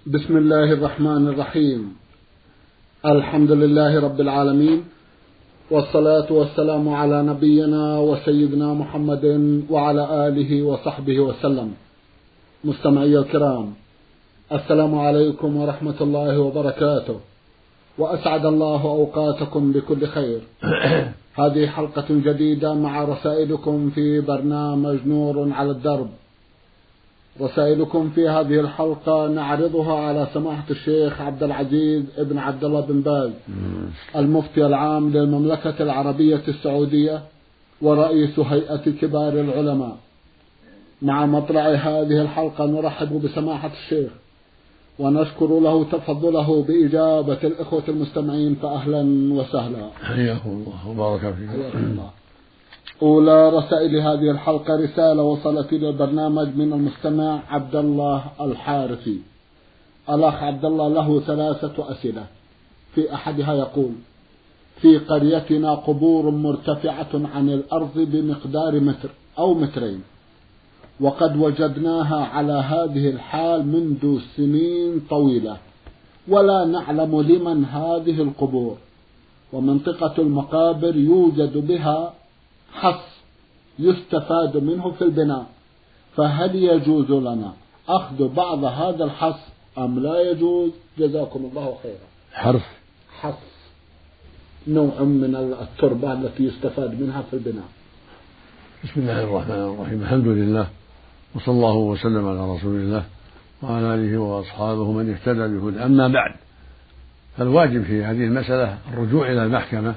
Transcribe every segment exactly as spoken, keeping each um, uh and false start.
بسم الله الرحمن الرحيم. الحمد لله رب العالمين، والصلاة والسلام على نبينا وسيدنا محمد وعلى آله وصحبه وسلم. مستمعي الكرام، السلام عليكم ورحمة الله وبركاته، وأسعد الله أوقاتكم بكل خير. هذه حلقة جديدة مع رسائلكم في برنامج نور على الدرب. رسائلكم في هذه الحلقة نعرضها على سماحة الشيخ عبد العزيز ابن عبد الله بن باز، المفتي العام للمملكة العربية السعودية ورئيس هيئة كبار العلماء. مع مطلع هذه الحلقة نرحب بسماحة الشيخ ونشكر له تفضله بإجابة الإخوة المستمعين، فأهلا وسهلا. حياكم الله وبارك فيكم. أولى رسائل هذه الحلقة رسالة وصلت إلى البرنامج من المستمع عبد الله الحارثي. الأخ عبد الله له ثلاثة أسئلة. في أحدها يقول: في قريتنا قبور مرتفعة عن الأرض بمقدار متر أو مترين، وقد وجدناها على هذه الحال منذ سنين طويلة، ولا نعلم لمن هذه القبور، ومنطقة المقابر يوجد بها حص يستفاد منه في البناء، فهل يجوز لنا أخذ بعض هذا الحص أم لا يجوز؟ جزاكم الله خيرا. حرف حص نوع من التربة التي يستفاد منها في البناء. بسم الله الرحمن الرحيم. الحمد لله، وصلى الله وسلم على رسول الله وعلى آله وأصحابه من اهتدى بهداه. أما بعد، فالواجب في هذه المسألة الرجوع إلى المحكمة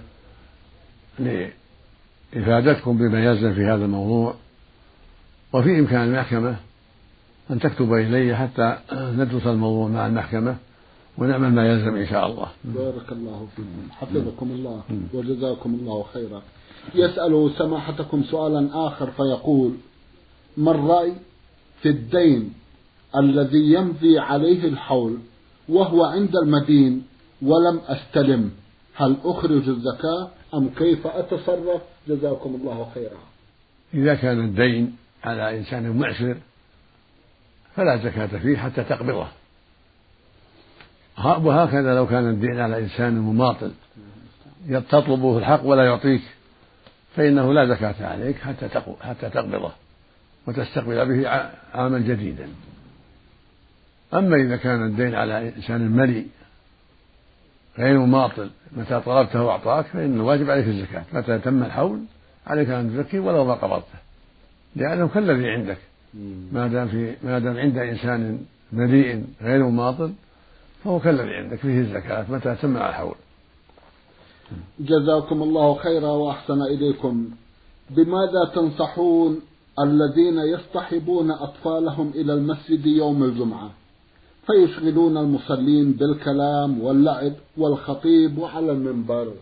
لإفادتكم بما يلزم في هذا الموضوع، وفي إمكان المحكمة أن تكتب إلي حتى ندرس الموضوع مع المحكمة ونعمل ما يلزم إن شاء الله. بارك الله فيكم، حفظكم الله وجزاكم الله خيرا. يسأل سماحتكم سؤالا آخر فيقول: ما الرأي في الدين الذي يمضي عليه الحول وهو عند المدين ولم أستلم؟ هل أخرج الزكاة أم كيف أتصرف؟ جزاكم الله خيرا. إذا كان الدين على إنسان معسر فلا زكاة فيه حتى تقبضه، وهكذا لو كان الدين على إنسان مماطل تطلبه الحق ولا يعطيك فإنه لا زكاة عليك حتى حتى تقبضه وتستقبل به عاما جديدا. أما إذا كان الدين على إنسان ملي غير مماطل متى طلبته وأعطاك فإن الواجب عليك الزكاة، متى تم الحول عليك أن تزكي ولو ما قبضته، لأنه كالذي عندك ما دام في ما دام عند إنسان مليء غير مماطل فهو كالذي عندك فيه الزكاة متى تم الحول. جزاكم الله خيرا وأحسن إليكم. بماذا تنصحون الذين يصطحبون أطفالهم إلى المسجد يوم الجمعة فيشغلون المصلين بالكلام واللعب والخطيب وعلى المنبر؟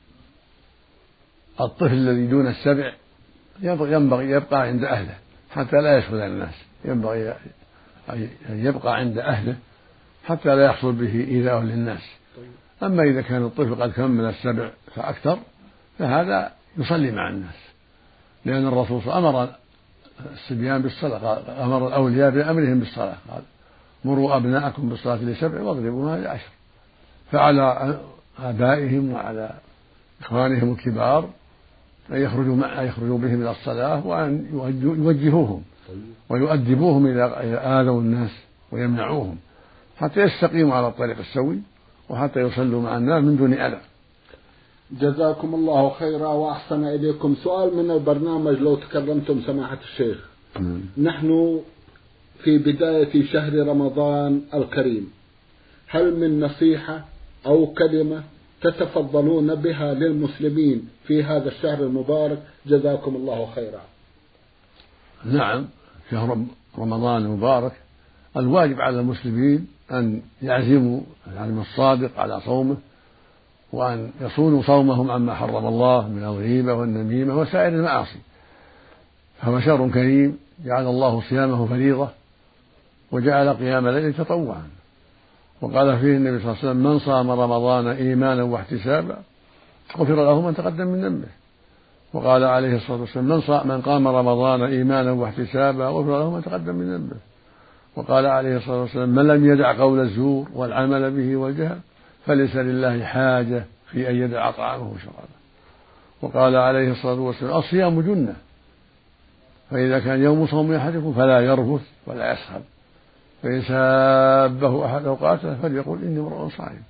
الطفل الذي دون السبع ينبغي يبقى عند أهله حتى لا يشغل الناس، ينبغي أن يبقى عند أهله حتى لا يحصل به إيذاء للناس. أما إذا كان الطفل قد كمل السبع فأكثر فهذا يصلي مع الناس، لأن الرسول أمر الصبيان بالصلاة، أمر الأولياء بأمرهم بالصلاة، قال: مروا أبناءكم بالصلاة لسبع واضربوها لعشر. فعلى آبائهم وعلى إخوانهم الكبار أن يخرجوا أن يخرجوا بهم إلى الصلاة وأن يوجهوهم ويؤدبوهم إذا آذوا الناس ويمنعوهم حتى يستقيموا على الطريق السوي وحتى يصلوا مع الناس من دون أذى. جزاكم الله خيرا وأحسن إليكم. سؤال من البرنامج لو تكرمتم سماحة الشيخ. م. نحن في بداية شهر رمضان الكريم، هل من نصيحة أو كلمة تتفضلون بها للمسلمين في هذا الشهر المبارك؟ جزاكم الله خيرا. نعم، شهر رمضان المبارك الواجب على المسلمين أن يعزموا العزم الصادق على صومه، وأن يصونوا صومهم عما حرم الله من الغيبة والنميمة وسائر المعاصي، فهو شهر كريم جعل الله صيامه فريضة وجعل قيام الليل تطوعا، وقال فيه النبي صلى الله عليه وسلم: من صام رمضان إيمانا واحتسابا غفر له من تقدم من ذنبه. وقال عليه الصلاة والسلام: من, من قام رمضان إيمانا واحتسابا غفر له من تقدم من ذنبه. وقال عليه الصلاة والسلام: من لم يدع قول الزور والعمل به والجهل فليس لله حاجة في أن يدع طعامه وشرابه. وقال عليه الصلاة والسلام: الصيام جنة، فإذا كان يوم صوم أحدكم فلا يرفث ولا يسخب، فإن سابه أحد أو قاتله فليقل إني امرؤ صائم.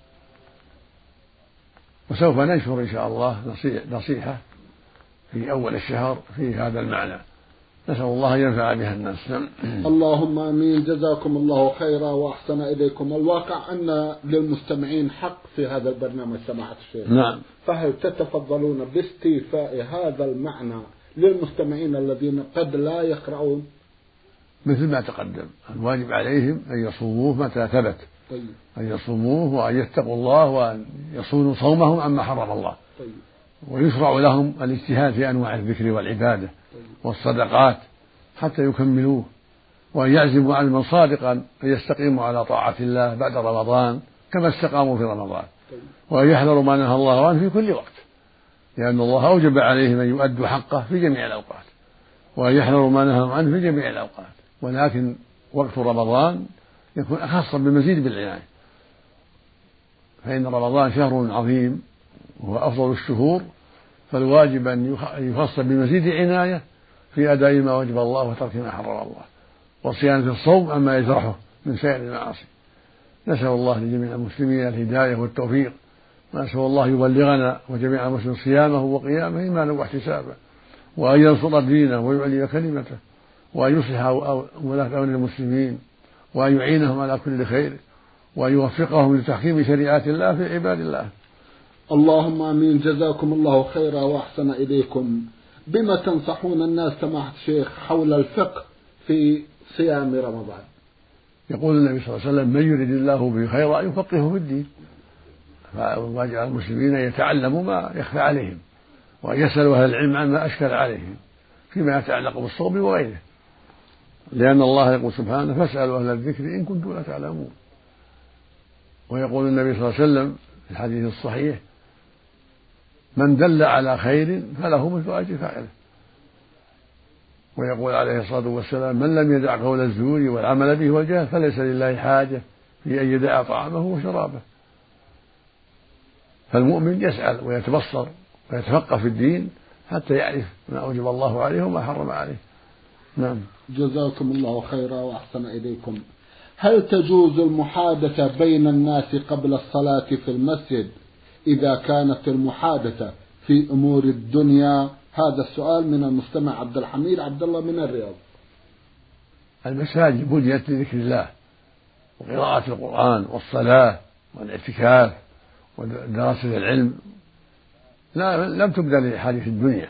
وسوف ننشر إن شاء الله نصيحة في أول الشهر في هذا المعنى، نسأل الله ينفع بها الناس. اللهم آمين. جزاكم الله خيرا وأحسن إليكم. الواقع أن للمستمعين حق في هذا البرنامج سماحة الشيخ. نعم. فهل تتفضلون باستيفاء هذا المعنى للمستمعين الذين قد لا يقرؤون؟ مثل ما تقدم، الواجب عليهم أن يصوموه متى ثبت. طيب. أن يصوموه وأن يتقوا الله وأن يصونوا صومهم عما حرم الله. طيب. ويشرع لهم الاجتهاد في أنواع الذكر والعبادة والصدقات حتى يكملوه، وأن يعزموا عزما صادقا أن يستقيموا على طاعة الله بعد رمضان كما استقاموا في رمضان، وأن يحذروا ما نهى الله عنه في كل وقت، لأن الله أوجب عليهم أن يؤدوا حقه في جميع الأوقات، وأن يحذروا ما نهى عنه في جميع الأوقات، ولكن وقت رمضان يكون أخص بمزيد بالعناية، فإن رمضان شهر عظيم وهو أفضل الشهور، فالواجب أن يخص بمزيد عناية في أداء ما وجب الله وترك ما حرم الله، وصيانة الصوم عما يجرحه من سائر المعاصي. نسأل الله لجميع المسلمين الهداية والتوفيق، ونسأل الله يبلغنا وجميع المسلمين صيامه وقيامه إيمانا واحتسابا، وأن ينصر دينه ويعلي كلمته، وأن يصلح ولاة أمر المسلمين، وأن يعينهم على كل خير، وأن يوفقهم لتحكيم شريعات الله في عباد الله. اللهم آمين. جزاكم الله خيرا وأحسن إليكم. بما تنصحون الناس سماحة الشيخ حول الفقه في صيام رمضان؟ يقول النبي صلى الله عليه وسلم: من يريد الله به خيرا يفقهه في الدين. فواجب على المسلمين أن يتعلموا ما يخفى عليهم، وأن يسألوا أهل العلم عما أشكل عليهم فيما يتعلق بالصوم وغيره، لأن الله يقول سبحانه: فاسألوا أهل الذكر إن كنتم لا تعلمون. ويقول النبي صلى الله عليه وسلم في الحديث الصحيح: من دل على خير فله مثل أجر فاعله. ويقول عليه الصلاة والسلام: من لم يدع قول الزور والعمل به والجهل فليس لله حاجة في أن يدع طعامه وشرابه. فالمؤمن يسأل ويتبصر ويتفقه في الدين حتى يعرف ما أوجب الله عليه وما حرم عليه. نعم. جزاكم الله خيرا وأحسن إليكم. هل تجوز المحادثة بين الناس قبل الصلاة في المسجد إذا كانت المحادثة في أمور الدنيا؟ هذا السؤال من المستمع عبد الحميد عبد الله من الرياض. المساجد بنيت لذكر الله وقراءة القرآن والصلاة والاعتكاف ودراسة العلم، لا لم تبدأ لحديث الدنيا،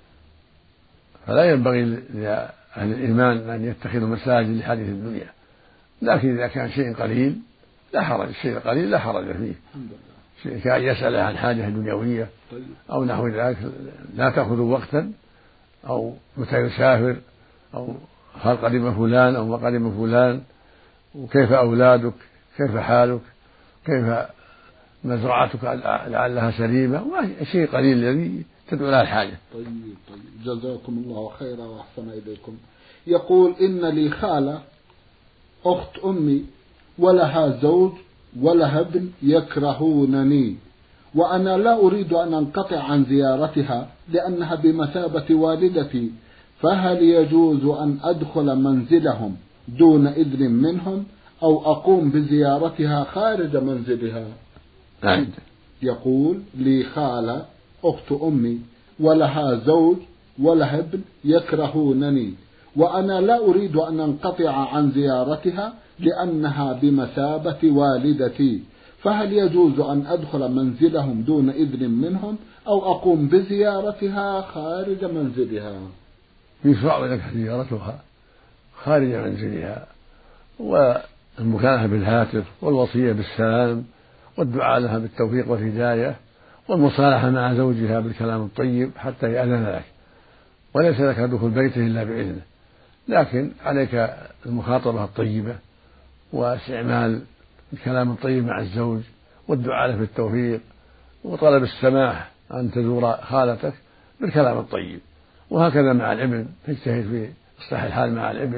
فلا ينبغي لأهل الإيمان أن يتخذوا مساجد لحديث الدنيا، لكن إذا كان شيء قليل لا حرج، الشيء القليل لا حرج فيه، شيء كان يسأل عن حاجة دنيوية أو نحو ذلك لا تأخذوا وقتا، أو متى يسافر، أو هل قدم فلان أو ما قدم فلان، وكيف أولادك، كيف حالك، كيف مزرعتك لعلها سليمة، شيء قليل الذي تدعو لها الحاجة. طيب طيب جزاكم الله خيرا وأحسن إليكم. يقول: إن لي خالة أخت أمي ولها زوج ولها ابن يكرهونني، وأنا لا أريد أن أنقطع عن زيارتها لأنها بمثابة والدتي، فهل يجوز أن أدخل منزلهم دون إذن منهم أو أقوم بزيارتها خارج منزلها؟ نعم. يقول: لي خالة أخت أمي ولها زوج ولها ابن يكرهونني، وأنا لا أريد أن أنقطع عن زيارتها لأنها بمثابة والدتي، فهل يجوز أن أدخل منزلهم دون إذن منهم أو أقوم بزيارتها خارج منزلها؟ يشرع لك زيارتها خارج منزلها، والمكافحة بالهاتف، والوصية بالسلام، والدعاء لها بالتوفيق والهداية، والمصالحة مع زوجها بالكلام الطيب حتى يأذن لك، وليس لك دخول بيته إلا بإذنه، لكن عليك المخاطبة الطيبة واستعمال الكلام الطيب مع الزوج، والدعاء له بالتوفيق، وطلب السماح أن تزور خالتك بالكلام الطيب، وهكذا مع الابن تجتهد في إصلاح الحال مع الابن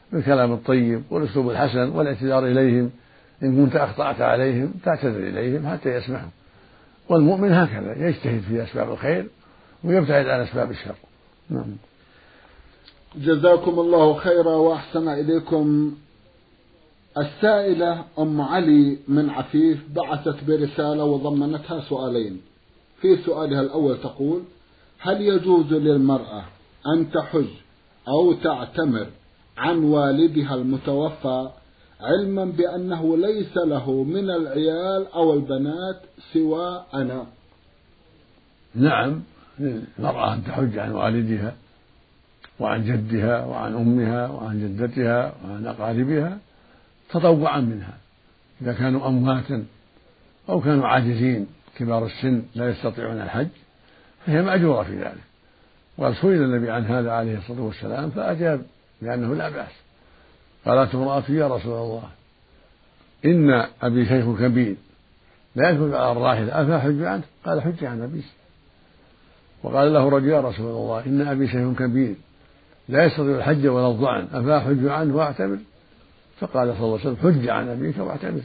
بالكلام الطيب والأسلوب الحسن والاعتذار إليهم، إن كنت أخطأت عليهم تعتذر إليهم حتى يسمحوا. والمؤمن هكذا يجتهد في أسباب الخير ويبتعد عن أسباب الشر. نعم. جزاكم الله خيرا وأحسن إليكم. السائلة أم علي من عفيف بعثت برسالة وضمنتها سؤالين. في سؤالها الأول تقول: هل يجوز للمرأة أن تحج أو تعتمر عن والدها المتوفى علما بأنه ليس له من العيال أو البنات سوى أنا؟ نعم، للمرأة أن تحج عن والدها وعن جدها وعن أمها وعن جدتها وعن أقاربها تطوعا منها، إذا كانوا أمواتا أو كانوا عاجزين كبار السن لا يستطيعون الحج فهي مأجورة في ذلك. وقال سئل النبي عن هذا عليه الصلاة والسلام فأجاب بأنه لا بأس. قالت امرأة: يا رسول الله إن أبي شيخ كبير لا يثبت على الراحلة أفأحج عنه؟ قال: حج عن أبيك. وقال له رجل: يا رسول الله إن أبي شيخ كبير لا يستطيع الحج ولا الضعن أفأحج عنه وأعتمر؟ فقال صلى الله عليه وسلم: حج عن أبيك واعتمر.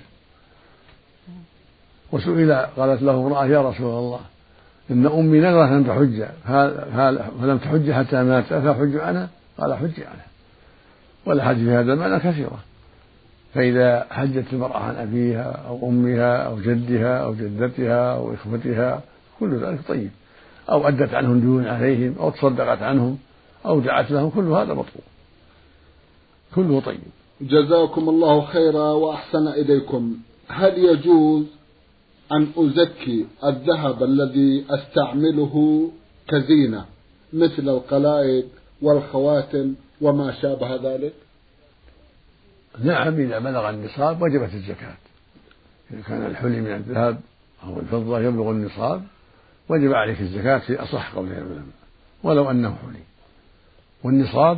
وسئل قالت له امرأة: يا رسول الله إن أمي نذرت أن تحج فلم تحج حتى مات أفأحج عنها؟ قال: حج عنها. والحج في هذا المعنى كثيرة، فإذا حجت المرأة عن أبيها أو أمها أو جدها أو جدتها أو إخوتها كل ذلك طيب، أو أدت عنهم ديون عليهم أو تصدقت عنهم أو دعت لهم، كل هذا مطلوب، كله طيب. جزاكم الله خيرا وأحسن إليكم. هل يجوز أن أزكي الذهب الذي أستعمله كزينة مثل القلائد والخواتم وما شابه ذلك؟ نعم، إذا بلغ النصاب وجبت الزكاة. إذا كان الحلي من الذهب أو الفضة يبلغ النصاب وجب عليك الزكاة في أصح قول العلماء ولو أنه حلي. والنصاب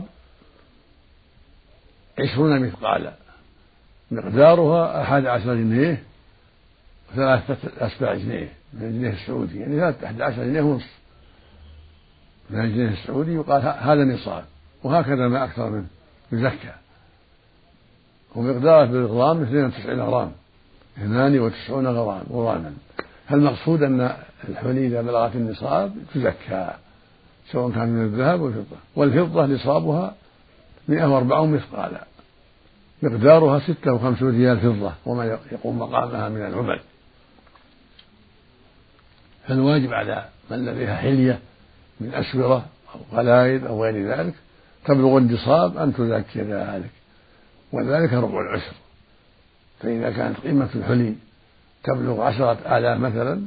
عشرون مثقالا مقدارها أحد عشر جنيه ثلاثة أسباع جنيه من الجنيه السعودي، يعني ثلاثة أحد عشر جنيه ونصف من الجنيه السعودي، يقال هذا نصاب. وهكذا ما أكثر منه يزكى. ومقداره بالغرام اثنين وتسعين غرام، اثنان وتسعون غراما. فالمقصود أن الحلي إذا بلغت النصاب تزكى سواء كان من الذهب والفضة. والفضة نصابها مئة وأربعون مثقالا مقدارها ستة وخمسون ريال فضة وما يقوم مقامها من العمل. فالواجب على من لديها حلية من أسورة أو قلائد أو غير ذلك تبلغ النصاب أن تزكي ذلك، وذلك ربع العشر. فإذا كانت قيمة الحلي تبلغ عشرة آلاف مثلا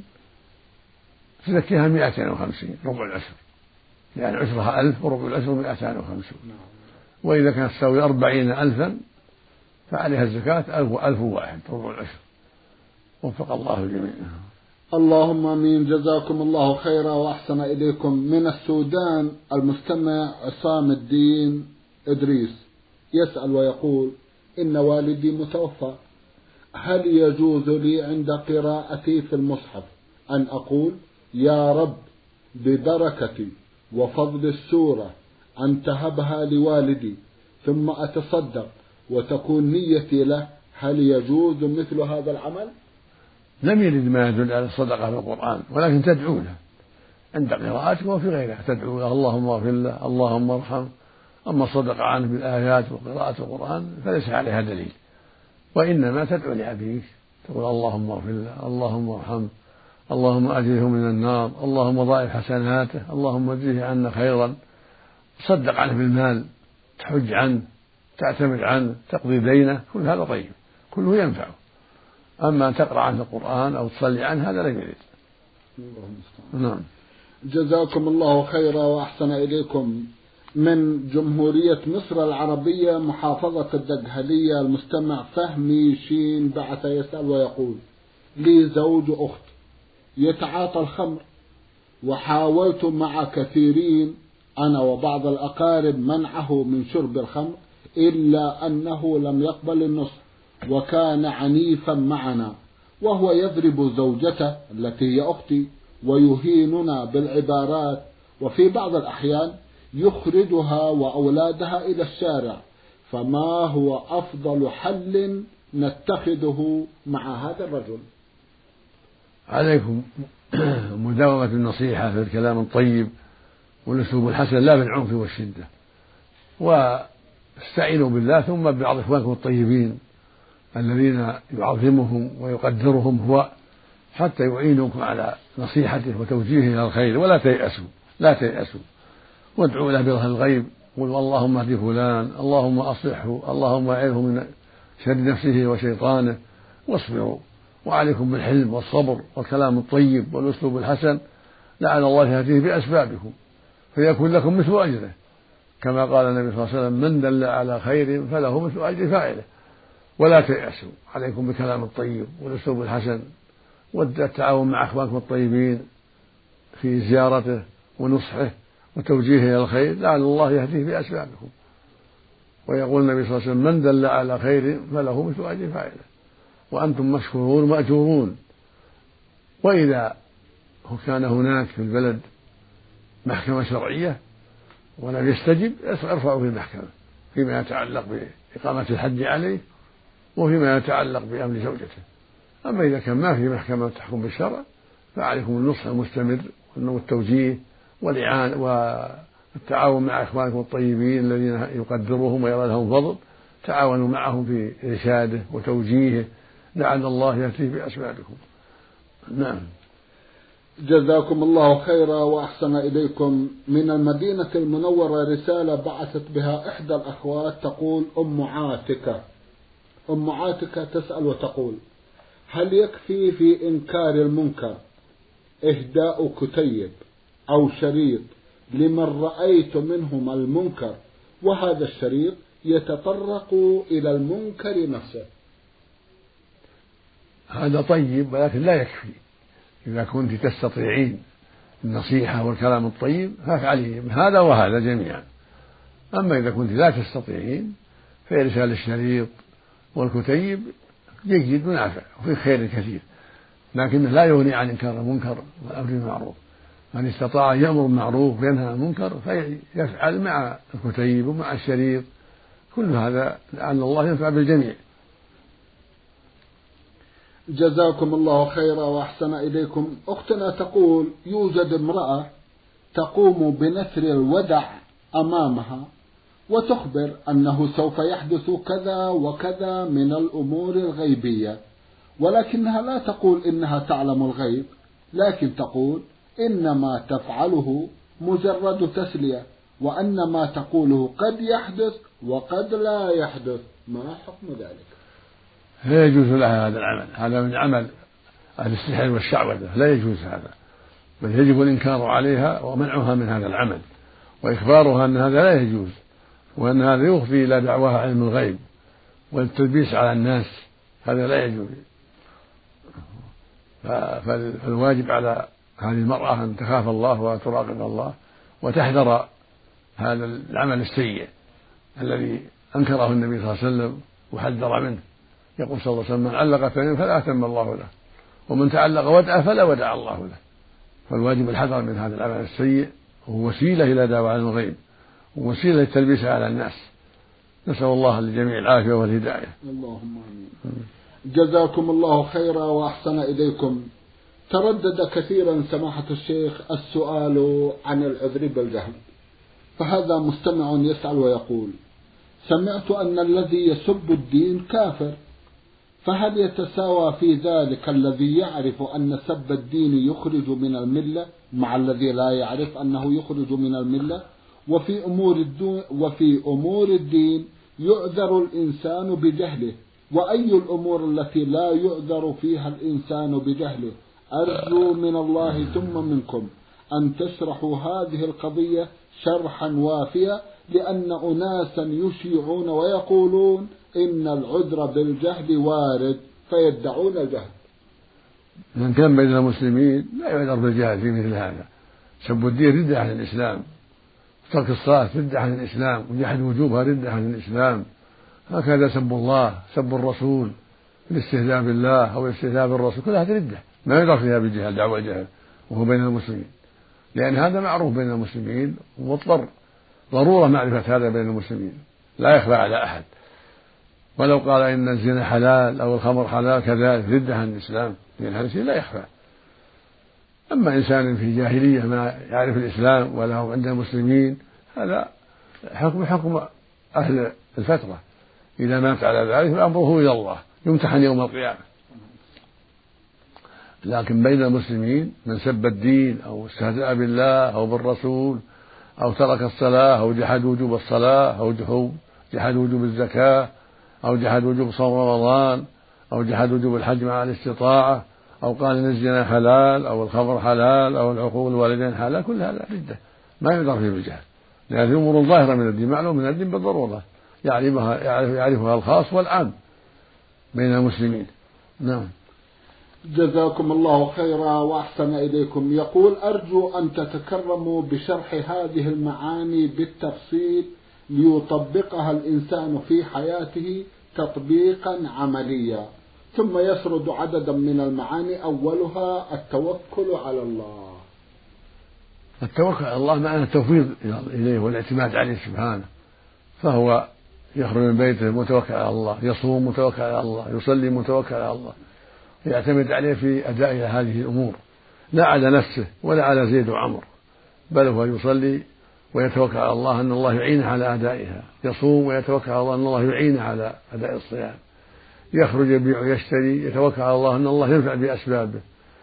تزكيها مئتين وخمسين ربع العشر، يعني عشرها ألف وربع العشر مئتان وخمسون. وإذا كانت تساوي أربعين ألفا فعليها الزكاة ألف وألف واحد ربع العشر. وفق الله الجميع. اللهم آمين. جزاكم الله خيرا وأحسن إليكم. من السودان المستمع عصام الدين إدريس يسأل ويقول: إن والدي متوفى، هل يجوز لي عند قراءتي في المصحف أن أقول: يا رب ببركتي وفضل السورة أن تهبها لوالدي ثم أتصدق وتكون نيتي له؟ هل يجوز مثل هذا العمل؟ لم يرد ما يدل على الصدقة في القرآن، ولكن تدعو له عند قراءتك وفي غيرها، تدعو له اللهم اغفر له اللهم ارحمه. أما الصدقة عنه بالآيات وقراءة القرآن فليس عليها دليل، وإنما تدعو لأبيك تقول اللهم اغفر له اللهم ارحمه اللهم أجره من النار اللهم ضاعف حسناته اللهم اجزه عنا خيرا. تصدق عنه بالمال، تحج عنه، تعتمد عنه، تقضي دينه، كل هذا طيب، كله ينفعه. أما أن تقرأ عنه القرآن أو تصلي عنه هذا لا يريد. نعم. جزاكم الله خيرا وأحسن إليكم. من جمهورية مصر العربية محافظة الدقهلية المستمع فهمي شين بعث يسأل ويقول: لي زوج أخت يتعاطى الخمر، وحاولت مع كثيرين أنا وبعض الأقارب منعه من شرب الخمر إلا أنه لم يقبل النصح وكان عنيفا معنا، وهو يضرب زوجته التي هي أختي ويهيننا بالعبارات، وفي بعض الأحيان يخرجها وأولادها إلى الشارع، فما هو أفضل حل نتخذه مع هذا الرجل؟ عليكم مداومة النصيحة في الكلام الطيب والأسلوب الحسن، لا بالعنف والشدة، واستعينوا بالله ثم ببعض إخوانكم الطيبين الذين يعظمهم ويقدرهم هو حتى يعينوكم على نصيحته وتوجيهه إلى الخير، ولا تيأسوا لا تيأسوا وادعوا له بظهر الغيب، قل اللهم اهد فلان، اللهم أصلحه، اللهم أعذه من شر نفسه وشيطانه، واصبروا، وعليكم بالحلم والصبر والكلام الطيب والأسلوب الحسن، لعل الله يهديه بأسبابكم فيكون لكم مثل أجره، كما قال النبي صلى الله عليه وسلم: من دل على خير فله مثل أجر فاعله. ولا تيأسوا، عليكم بالكلام الطيب والأسلوب الحسن والتعاون مع أخوانكم الطيبين في زيارته ونصحه وتوجيهه إلى الخير، لعل الله يهديه بأسبابكم. ويقول النبي صلى الله عليه وسلم: من دل على خير فله مثل أجر فاعله، وأنتم مشكورون مأجورون. وإذا كان هناك في البلد محكمة شرعية ولم يستجب ارفعوا في المحكمة فيما يتعلق بإقامة الحد عليه وفيما يتعلق بأمر زوجته. أما إذا كان ما في محكمة تحكم بالشرع فعليكم النصح المستمر والتوجيه والإعانة والتعاون مع إخوانكم الطيبين الذين يقدرهم ويرى لهم فضل، تعاونوا معهم في إرشاده وتوجيهه، لعل الله يأتي بأسبابكم. نعم. جزاكم الله خيرا وأحسن إليكم. من المدينة المنورة رسالة بعثت بها إحدى الأخوات تقول: أم عاتكة أم عاتكة تسأل وتقول: هل يكفي في إنكار المنكر إهداء كتيب أو شريط لمن رأيت منهم المنكر وهذا الشريط يتطرق إلى المنكر نفسه؟ هذا طيب ولكن لا يكفي. إذا كنت تستطيعين النصيحة والكلام الطيب فافعلي هذا وهذا جميعا. أما إذا كنت لا تستطيعين فإرسال الشريط والكتيب جيد ونافع وفي خير كثير، لكنه لا يغني عن إنكار المنكر والأمر بالمعروف. من استطاع أن يأمر بالمعروف وينهى عن المنكر فيفعل مع الكتيب ومع الشريط، كل هذا لعل الله ينفع بالجميع. جزاكم الله خيرا وأحسن إليكم. أختنا تقول: يوجد امرأة تقوم بنثر الودع أمامها وتخبر أنه سوف يحدث كذا وكذا من الأمور الغيبية، ولكنها لا تقول إنها تعلم الغيب، لكن تقول إنما تفعله مجرد تسلية، وأن ما تقوله قد يحدث وقد لا يحدث، ما حكم ذلك؟ لا يجوز لها هذا العمل، هذا من عمل أهل السحر والشعوذة، لا يجوز هذا، بل يجب الإنكار عليها ومنعها من هذا العمل وإخبارها أن هذا لا يجوز، وأن هذا يفضي إلى دعواها علم الغيب والتلبيس على الناس، هذا لا يجوز. فالواجب على هذه المرأة أن تخاف الله وتراقب الله وتحذر هذا العمل السيء الذي أنكره النبي صلى الله عليه وسلم وحذر منه. يقول صلى الله عليه وسلم: من علق تميما فلا أتم الله له، ومن تعلق ودعا فلا ودع الله له. فالواجب الحذر من هذا العمل السيء، وهو وسيلة إلى دعوة علم الغيب ووسيلة للتلبيس على الناس. نسأل الله للجميع العافية والهداية. اللهم آمين. جزاكم الله خيرا وأحسن إليكم. تردد كثيرا سماحة الشيخ السؤال عن العذر بالجهل، فهذا مستمع يسأل ويقول: سمعت أن الذي يسب الدين كافر، فهل يتساوى في ذلك الذي يعرف أن سب الدين يخرج من الملة مع الذي لا يعرف أنه يخرج من الملة؟ وفي أمور الدين, وفي أمور الدين يعذر الإنسان بجهله، وأي الأمور التي لا يعذر فيها الإنسان بجهله؟ أرجو من الله ثم منكم أن تشرحوا هذه القضية شرحا وافيا، لأن أناسا يشيعون ويقولون إن العذر بالجهل وارد فيدعون الجهل. من كان بين المسلمين لا يعذر بالجهل في مثل هذا. سب الدين ردة عن الإسلام، ترك الصلاة ردة عن الإسلام، وجحد وجوبها ردة عن الإسلام. هكذا سب الله، سب الرسول، الاستهزاء بالله أو الاستهزاء بالرسول، كل هذه ردة ما يعذر فيها بالجهل، دعوة الجهل وهو بين المسلمين، لأن هذا معروف بين المسلمين، واضطر ضرورة معرفة هذا بين المسلمين، لا يخفى على أحد. ولو قال إن الزنا حلال أو الخمر حلال كذلك ردة عن الإسلام، لأن هذا الشيء لا يخفى. أما إنسان في جاهلية ما يعرف الإسلام ولا هو عند المسلمين، هذا حكم حكم أهل الفترة، إذا مات على ذلك فأمره إلى الله، يمتحن يوم القيامة. لكن بين المسلمين من سب الدين أو استهزأ بالله أو بالرسول أو ترك الصلاة أو جحد وجوب الصلاة أو جحد وجوب الزكاة أو جحد وجوب صوم رمضان أو جحد وجوب الحج مع الاستطاعة أو قال إن الزنا حلال أو الخمر حلال أو العقوق الوالدين حلال، كل هذا ردة ما يقدر فيه بالجهل، لأن أمور ظاهرة من الدين معلوم من الدين بالضرورة يعرفها, يعرفها الخاص والعام بين المسلمين. نعم. جزاكم الله خيرا وأحسن إليكم. يقول: أرجو أن تتكرموا بشرح هذه المعاني بالتفصيل ليطبقها الإنسان في حياته تطبيقا عمليا، ثم يسرد عددا من المعاني أولها التوكل على الله. التوكل على الله معنى التوفيق إليه والاعتماد عليه سبحانه، فهو يخرج من بيته متوكل على الله، يصوم متوكل على الله، يصلي متوكل على الله، يعتمد عليه في أداء هذه الأمور، لا على نفسه ولا على زيد وعمر، بل هو يصلي ويتوكل على الله أن الله يعينه على أدائها، يصوم ويتوكل على الله أن الله يعينه على أداء الصيام، يخرج يبيع ويشتري يتوكل على الله أن الله ينفع بأسبابه،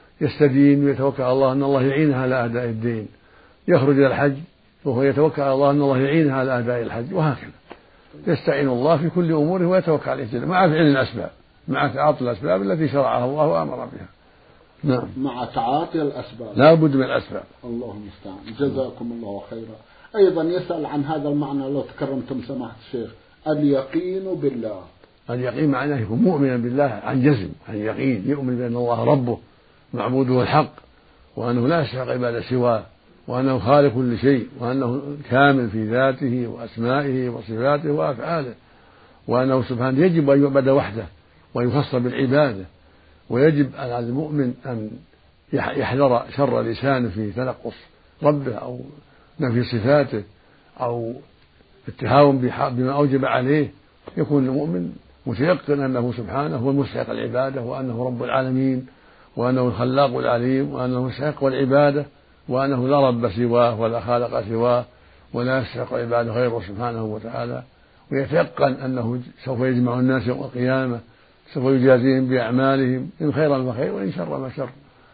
يستدين ويتوكل على الله أن الله يعينه على أداء الدين، يخرج إلى الحج وهو يتوكل على الله أن الله يعينه على أداء الحج، وهكذا يستعين الله في كل أموره ويتوكل عليه جل مع فعل الأسباب، مع تعاطي الأسباب التي شرعها الله وأمر بها. نعم. مع تعاطي الأسباب لا بد من الأسباب. الله المستعان. جزاكم الله خيرا. أيضا يسأل عن هذا المعنى لو تكرمتم سماحة الشيخ: اليقين بالله. اليقين معناه يكون مؤمنا بالله عن جزم، عن يقين، يؤمن بأن الله ربه معبوده الحق، وأنه لا يستحق عبادة سواه، وأنه خالق كل شيء، وأنه كامل في ذاته وأسمائه وصفاته وأفعاله، وأنه سبحانه يجب أن يعبد وحده ويخص بالعبادة، ويجب على المؤمن أن يحذر شر لسانه في تنقص ربه أو نفي صفاته أو التهاون بما أوجب عليه. يكون المؤمن متيقن أنه سبحانه هو المستحق العبادة، وأنه رب العالمين، وأنه الخلاق العليم، وأنه مستحق العبادة، وأنه لا رب سواه ولا خالق سواه ولا يستحق العبادة غيره سبحانه وتعالى، ويتيقن أنه سوف يجمع الناس يوم القيامة، سوف يجازيهم بأعمالهم إن خيرا فخير وإن شرا فشر،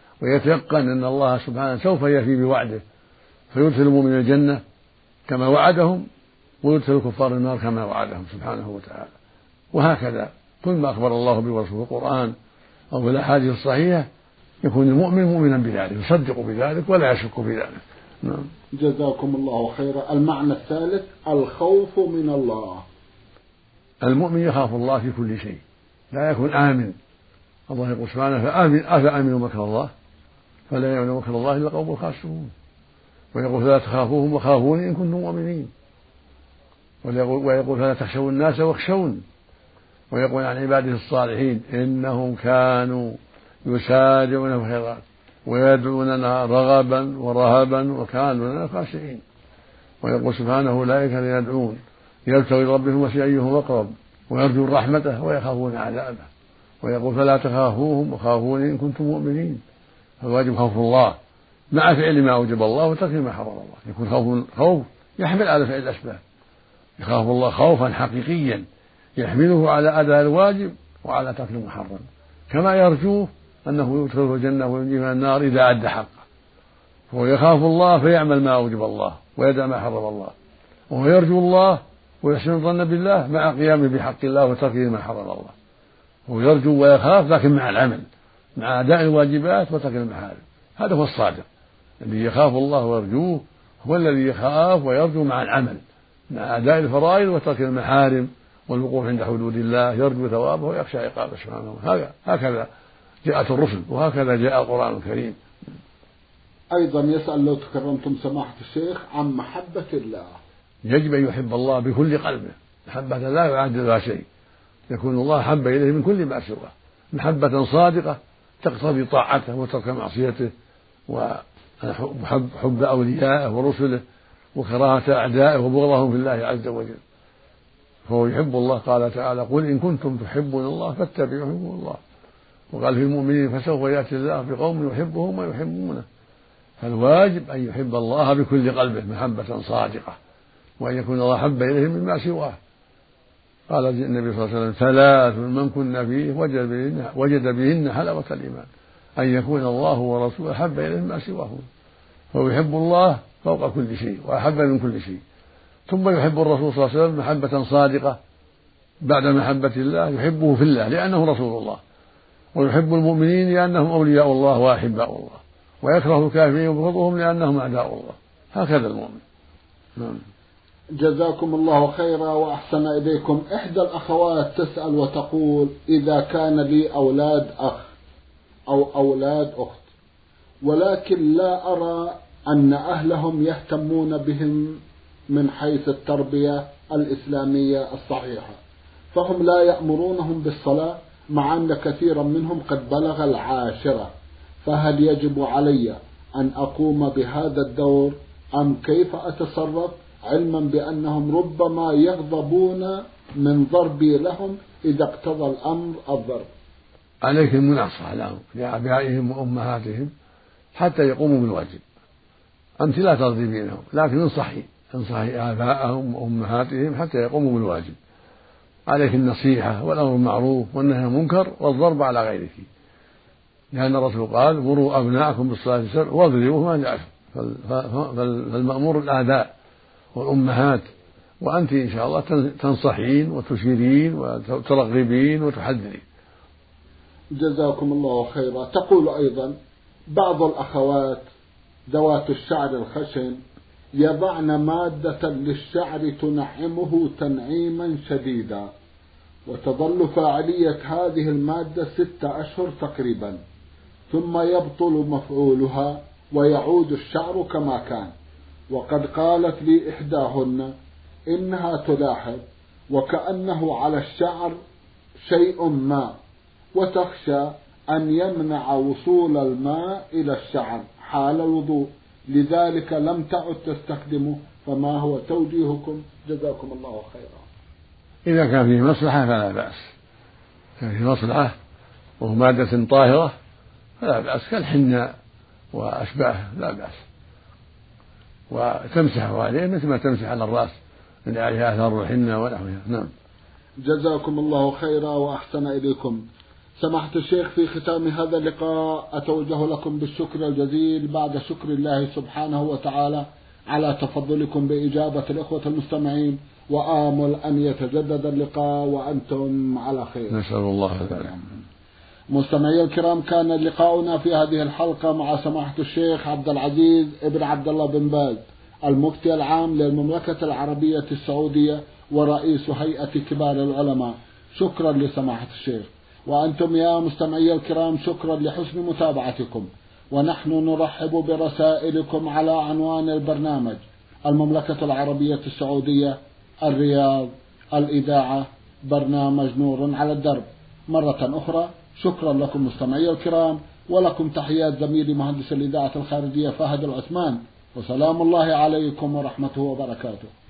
ويتيقن أن الله سبحانه سوف يفي بوعده فيدخل المؤمنين الجنة كما وعدهم، ويدخل الكفار النار كما وعدهم سبحانه وتعالى. وهكذا كل ما أخبر الله به ورسوله في القرآن أو في الأحاديث الصحيحة يكون المؤمن مؤمنا بذلك، يصدق بذلك ولا يشك بذلك. نعم. جزاكم الله خيرا. المعنى الثالث: الخوف من الله. المؤمن يخاف الله في كل شيء، لا يكون آمن. الله يقول سبحانه: فآمن أفأمنوا مكر الله فلا يأمن مكر الله إلا القوم الخاسرون، ويقول: فلا تخافوهم وخافوني إن كنتم مؤمنين، ويقول: فلا تخشوا الناس واخشون، ويقول عن عباده الصالحين: إنهم كانوا يسارعون في الخيرات ويدعوننا رغبا ورهبا وكانوا لنا خاشعين، ويقول سبحانه: أولئك الذين يدعون يبتغون ربهم وسيء أيهم أقرب ويرجون رحمته ويخافون عذابه، ويقول: فلا تخافوهم وخافوني إن كنتم مؤمنين. فالواجب خوف الله مع فعل ما أوجب الله وترك ما حرم الله، يكون خوف خوف يحمل على فعل الأسباب، يخاف الله خوفا حقيقيا يحمله على أداء الواجب وعلى ترك المحرم، كما يرجوه أنه يدخله الجنة وينجيه من النار إذا أدى حقه. هو يخاف الله فيعمل ما أوجب الله ويدع ما حرم الله، وهو يرجو الله ويحسن الظن بالله مع قيامه بحق الله وتركه ما حرم الله. هو يرجو ويخاف لكن مع العمل، مع أداء الواجبات وترك المحارم. هذا هو الصادق الذي يخاف الله ويرجوه، هو الذي يخاف ويرجو مع العمل، مع أداء الفرائض وترك المحارم والوقوف عند حدود الله، يرجو ثوابه ويخشى عقابه سبحانه. هكذا جاءت الرسل وهكذا جاء القرآن الكريم. أيضا يسأل لو تكرمتم سماحة الشيخ عن محبة الله. يجب أن يحب الله بكل قلبه، محبة لا يعادلها شيء، يكون الله حب إليه من كل ما سواه، محبة صادقة تقتضي طاعته وترك معصيته، وحب حب أوليائه ورسله وكراهة أعدائه وبغضهم في الله عز وجل. فهو يحب الله. قال تعالى: قل إن كنتم تحبون الله فاتبعوه الله. وقال في المؤمنين: فسوف يأتي الله بقوم يحبهم ويحبونه. فالواجب أن يحب الله بكل قلبه محبة صادقة، وأن يكون الله أحب إليه مما سواه. قال النبي صلى الله عليه وسلم: ثلاث من كن فيه وجد بهن, وجد بهن حلاوة الإيمان: أن يكون الله ورسوله أحب إليه مما سواه. فهو يحب الله فوق كل شيء وأحب من كل شيء، ثم يحب الرسول صلى الله عليه وسلم محبة صادقة بعد محبة الله، يحبه في الله لأنه رسول الله، ويحب المؤمنين لأنهم أولياء الله وأحباء الله، ويكره الكافرين ويبغضهم لأنهم أعداء الله. هكذا المؤمن. نعم. جزاكم الله خيرا وأحسن إليكم. إحدى الأخوات تسأل وتقول: إذا كان لي أولاد أخ أو أولاد أخت، ولكن لا أرى أن أهلهم يهتمون بهم من حيث التربية الإسلامية الصحيحة، فهم لا يأمرونهم بالصلاة مع أن كثيرا منهم قد بلغ العاشرة، فهل يجب علي أن أقوم بهذا الدور أم كيف أتصرف، علما بأنهم ربما يغضبون من ضربي لهم إذا اقتضى الأمر الضرب؟ عليك المناصحة لهم لآبائهم وأمهاتهم حتى يقوموا بالواجب. أنت لا ترضي بينهم، لكن انصحي انصحي آبائهم وأمهاتهم حتى يقوموا بالواجب. عليك النصيحة والأمر بالمعروف والنهي عن المنكر والضرب على غيرك، لأن الرسول قال: مروا أبناءكم بالصلاة والسلام واضربوهم ما جعلتم. فالمأمور الآباء والأمهات، وأنت إن شاء الله تنصحين وتشيرين وترغبين وتحذرين. جزاكم الله خيرا. تقول أيضا: بعض الأخوات ذوات الشعر الخشن يضعن مادة للشعر تنعمه تنعيما شديدا، وتظل فاعلية هذه المادة ستة أشهر تقريبا، ثم يبطل مفعولها ويعود الشعر كما كان. وقد قالت لي إحداهن إنها تلاحظ وكأنه على الشعر شيء ما، وتخشى أن يمنع وصول الماء إلى الشعر حال الوضوء، لذلك لم تعد تستخدمه، فما هو توجيهكم؟ جزاكم الله خيرا. إذا كان فيه مصلحة فلا بأس، كان فيه مصلحة وهو مادة طاهرة فلا بأس، كالحناء وأشباهه لا بأس، وتمسحه عليه مثل ما تمسح على الرأس من عليها آثار الحناء ونحوها. نعم. جزاكم الله خيرا وأحسن إليكم. سماحة الشيخ، في ختام هذا اللقاء أتوجه لكم بالشكر الجزيل بعد شكر الله سبحانه وتعالى على تفضلكم بإجابة الإخوة المستمعين، وآمل أن يتجدد اللقاء وأنتم على خير. نسأل الله تعالى. مستمعي الكرام، كان لقاؤنا في هذه الحلقة مع سماحة الشيخ عبد العزيز ابن عبد الله بن باز، المفتي العام للمملكة العربية السعودية ورئيس هيئة كبار العلماء. شكرا لسماحة الشيخ. وأنتم يا مستمعي الكرام شكرا لحسن متابعتكم، ونحن نرحب برسائلكم على عنوان البرنامج: المملكة العربية السعودية، الرياض، الإذاعة، برنامج نور على الدرب. مرة أخرى شكرا لكم مستمعي الكرام، ولكم تحيات زميلي مهندس الإذاعة الخارجية فهد العثمان، وسلام الله عليكم ورحمته وبركاته.